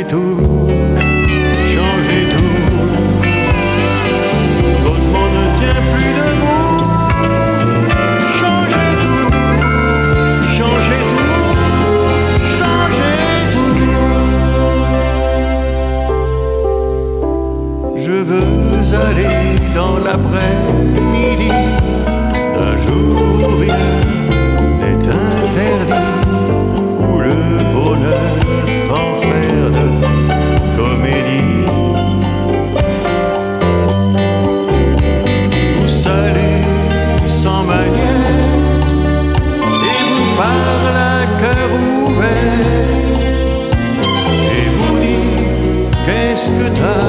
tout, changer tout. Votre monde ne tient plus debout. Changer tout, changer tout, changer tout. Je veux aller dans l'après-midi d'un jour où rien n'est interdit, où le bonheur sans faire de comédie, vous saluez sans manière et vous parle à cœur ouvert et vous dit qu'est-ce que t'as